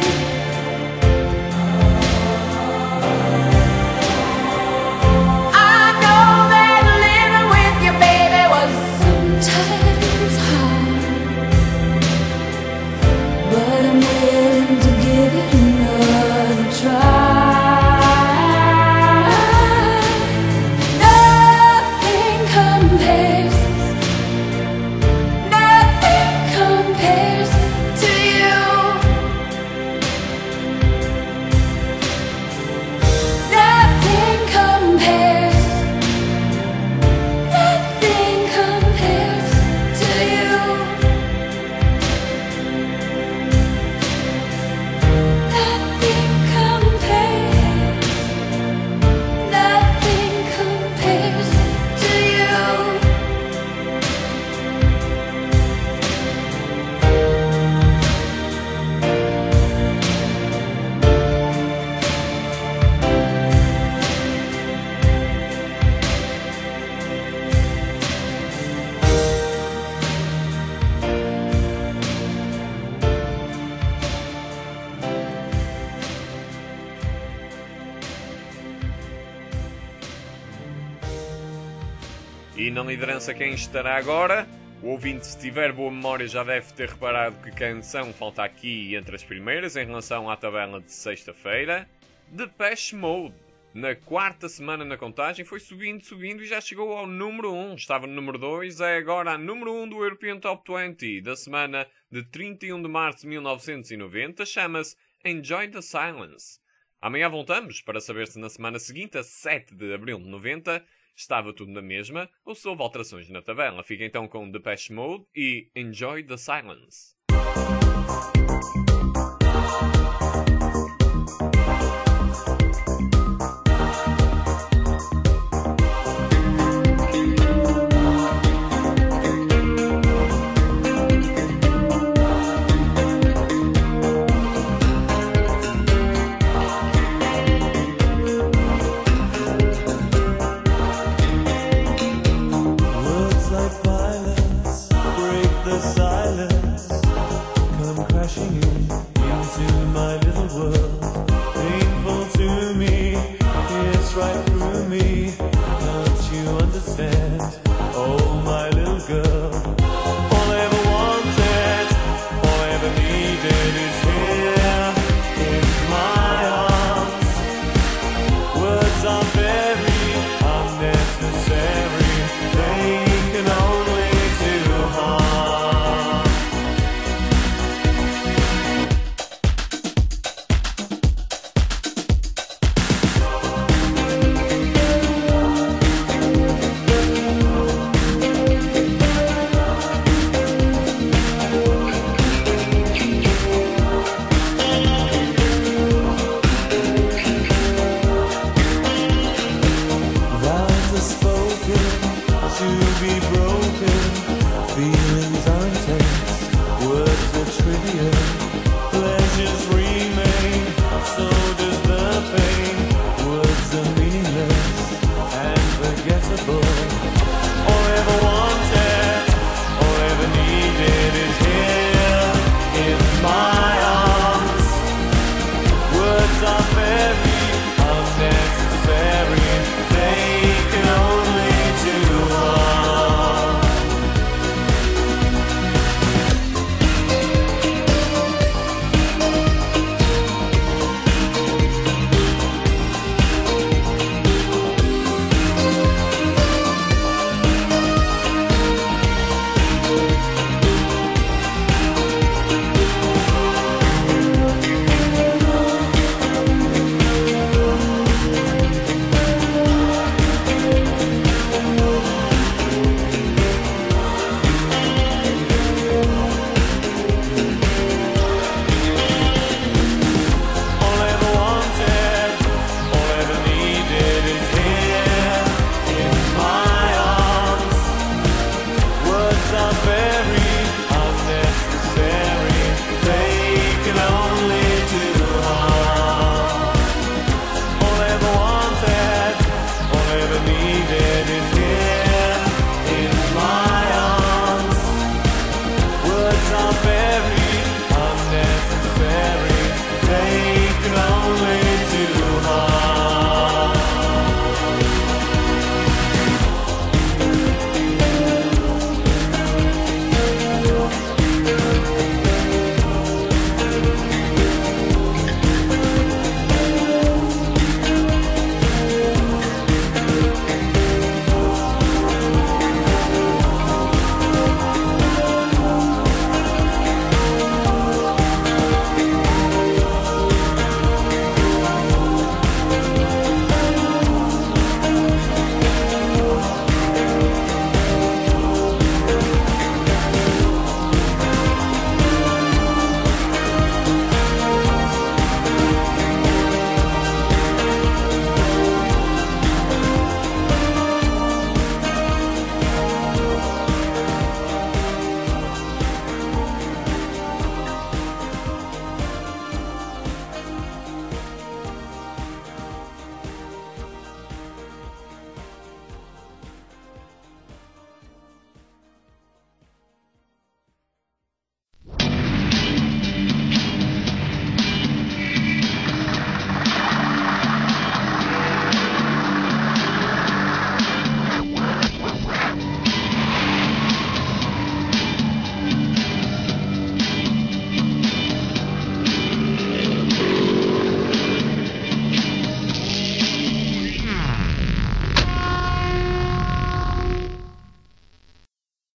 I know that living with your baby was sometimes hard, but I'm willing to give it another try. Nothing compares to you. E na liderança quem estará agora? O ouvinte, se tiver boa memória, já deve ter reparado que canção falta aqui entre as primeiras em relação à tabela de sexta-feira. Depeche Mode. Na quarta semana na contagem foi subindo e já chegou ao número 1. Estava no número 2, é agora a número 1 do European Top 20 da semana de 31 de março de 1990. Chama-se Enjoy the Silence. Amanhã voltamos para saber se na semana seguinte, a 7 de abril de 90, estava tudo na mesma ou se houve alterações na tabela. Fica então com Depeche Mode e Enjoy the Silence. Words like violence break the silence, come crashing into my little world. Painful to me, it's right through me. Can't you understand? Oh, my little girl. All I ever wanted, all I ever needed is here in my arms. Words are very unnecessary. They can only do harm. Vows are spoken to be broken.